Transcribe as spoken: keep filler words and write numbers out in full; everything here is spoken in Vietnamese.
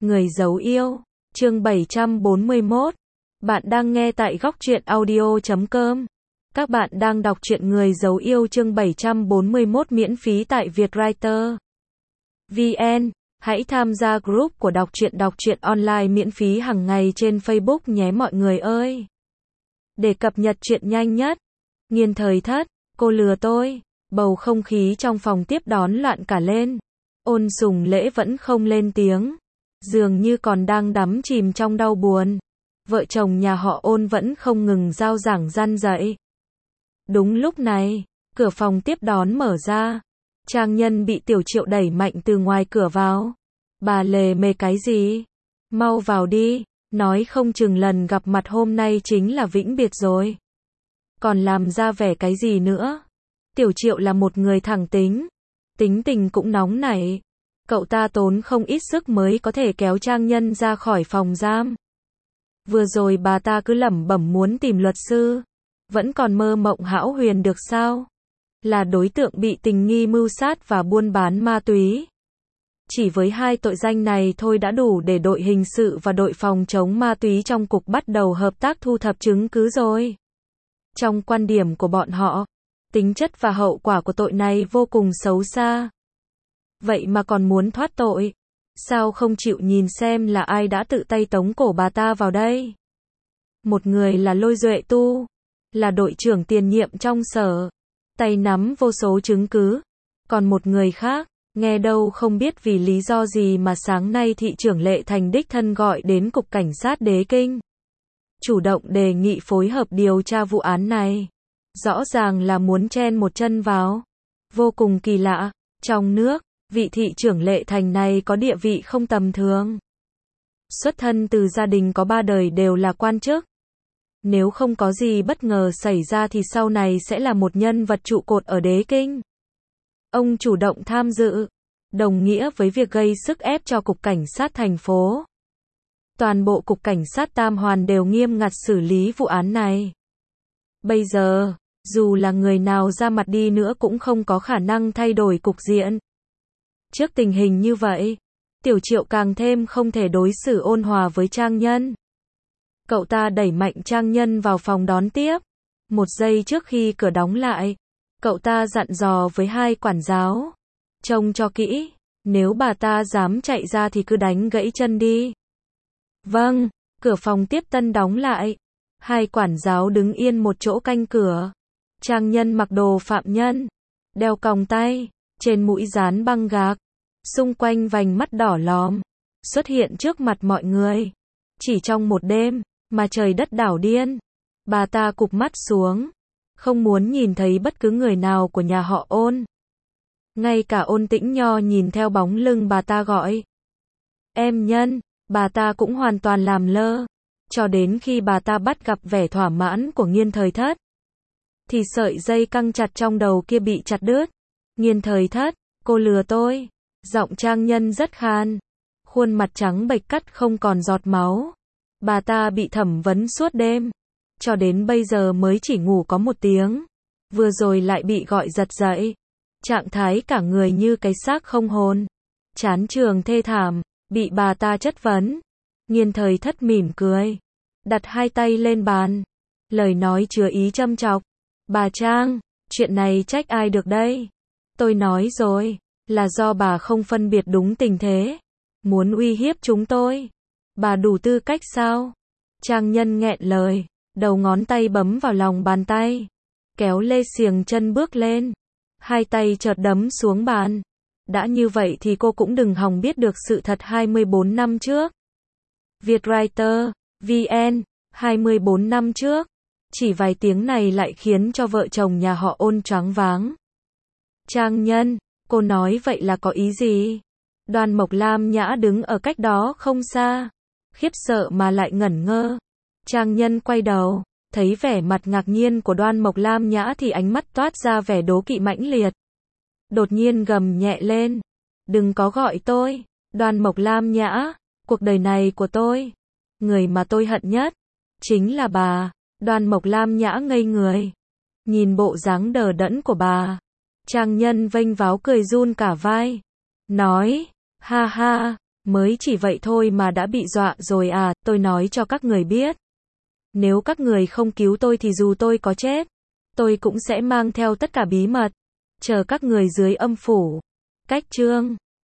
Người giấu yêu, chương bảy trăm bốn mươi mốt. Bạn đang nghe tại góc truyện audio chấm com. Các bạn đang đọc truyện Người giấu yêu chương bảy trăm bốn mươi mốt miễn phí tại Vietwriter vê en. Hãy tham gia group của đọc truyện đọc truyện online miễn phí hàng ngày trên Facebook nhé mọi người ơi. Để cập nhật truyện nhanh nhất. Nghiên thời thất, cô lừa tôi. Bầu không khí trong phòng tiếp đón loạn cả lên. Ôn Sùng Lễ vẫn không lên tiếng, dường như còn đang đắm chìm trong đau buồn. Vợ chồng nhà họ Ôn vẫn không ngừng rao giảng răn dạy. Đúng lúc này, cửa phòng tiếp đón mở ra. Trang Nhân bị Tiểu Triệu đẩy mạnh từ ngoài cửa vào. Bà lề mề cái gì? Mau vào đi, nói không chừng lần gặp mặt hôm nay chính là vĩnh biệt rồi. Còn làm ra vẻ cái gì nữa? Tiểu Triệu là một người thẳng tính, tính tình cũng nóng nảy. Cậu ta tốn không ít sức mới có thể kéo Trang Nhân ra khỏi phòng giam. Vừa rồi bà ta cứ lẩm bẩm muốn tìm luật sư, vẫn còn mơ mộng hão huyền được sao? Là đối tượng bị tình nghi mưu sát và buôn bán ma túy. Chỉ với hai tội danh này thôi đã đủ để đội hình sự và đội phòng chống ma túy trong cục bắt đầu hợp tác thu thập chứng cứ rồi. Trong quan điểm của bọn họ, tính chất và hậu quả của tội này vô cùng xấu xa. Vậy mà còn muốn thoát tội. Sao không chịu nhìn xem là ai đã tự tay tống cổ bà ta vào đây? Một người là Lôi Duệ Tu, là đội trưởng tiền nhiệm trong sở, tay nắm vô số chứng cứ. Còn một người khác, nghe đâu không biết vì lý do gì mà sáng nay thị trưởng Lệ Thành đích thân gọi đến Cục Cảnh sát Đế Kinh. Chủ động đề nghị phối hợp điều tra vụ án này. Rõ ràng là muốn chen một chân vào. Vô cùng kỳ lạ. Trong nước, vị thị trưởng Lệ Thành này có địa vị không tầm thường. Xuất thân từ gia đình có ba đời đều là quan chức. Nếu không có gì bất ngờ xảy ra thì sau này sẽ là một nhân vật trụ cột ở Đế Kinh. Ông chủ động tham dự, đồng nghĩa với việc gây sức ép cho Cục Cảnh sát thành phố. Toàn bộ Cục Cảnh sát Tam Hoàn đều nghiêm ngặt xử lý vụ án này. Bây giờ, dù là người nào ra mặt đi nữa cũng không có khả năng thay đổi cục diện. Trước tình hình như vậy, Tiểu Triệu càng thêm không thể đối xử ôn hòa với Trang Nhân. Cậu ta đẩy mạnh Trang Nhân vào phòng đón tiếp. Một giây trước khi cửa đóng lại, cậu ta dặn dò với hai quản giáo. Trông cho kỹ, nếu bà ta dám chạy ra thì cứ đánh gãy chân đi. Vâng, cửa phòng tiếp tân đóng lại. Hai quản giáo đứng yên một chỗ canh cửa. Trang Nhân mặc đồ phạm nhân, đeo còng tay, trên mũi dán băng gạc, xung quanh vành mắt đỏ lòm, xuất hiện trước mặt mọi người. Chỉ trong một đêm, mà trời đất đảo điên. Bà ta cụp mắt xuống, không muốn nhìn thấy bất cứ người nào của nhà họ Ôn. Ngay cả Ôn Tĩnh Nho nhìn theo bóng lưng bà ta gọi em Nhân, bà ta cũng hoàn toàn làm lơ. Cho đến khi bà ta bắt gặp vẻ thỏa mãn của Nghiên Thời Thất, thì sợi dây căng chặt trong đầu kia bị chặt đứt. Nghiên Thời Thất, cô lừa tôi. Giọng Trang Nhân rất khan, khuôn mặt trắng bệch cắt không còn giọt máu. Bà ta bị thẩm vấn suốt đêm, cho đến bây giờ mới chỉ ngủ có một tiếng. Vừa rồi lại bị gọi giật dậy. Trạng thái cả người như cái xác không hồn. Chán trường thê thảm, bị bà ta chất vấn. Nghiên Thời Thất mỉm cười, đặt hai tay lên bàn, lời nói chứa ý châm chọc. Bà Trang, chuyện này trách ai được đây? Tôi nói rồi, là do bà không phân biệt đúng tình thế, muốn uy hiếp chúng tôi. Bà đủ tư cách sao? Trang Nhân nghẹn lời, đầu ngón tay bấm vào lòng bàn tay, kéo lê xiềng chân bước lên, hai tay chợt đấm xuống bàn. Đã như vậy thì cô cũng đừng hòng biết được sự thật hai mươi bốn năm trước. Vietwriter vê en, hai mươi bốn năm trước. Chỉ vài tiếng này lại khiến cho vợ chồng nhà họ Ôn choáng váng. Trang Nhân, cô nói vậy là có ý gì? Đoan Mộc Lam Nhã đứng ở cách đó không xa, khiếp sợ mà lại ngẩn ngơ. Trang Nhân quay đầu, thấy vẻ mặt ngạc nhiên của Đoan Mộc Lam Nhã thì ánh mắt toát ra vẻ đố kỵ mãnh liệt. Đột nhiên gầm nhẹ lên, đừng có gọi tôi Đoan Mộc Lam Nhã. Cuộc đời này của tôi, người mà tôi hận nhất chính là bà. Đoan Mộc Lam Nhã ngây người, nhìn bộ dáng đờ đẫn của bà. Trang Nhân vênh váo cười run cả vai, nói, ha ha, Mới chỉ vậy thôi mà đã bị dọa rồi à, tôi nói cho các người biết. Nếu các người không cứu tôi thì dù tôi có chết, tôi cũng sẽ mang theo tất cả bí mật, chờ các người dưới âm phủ. Cách chương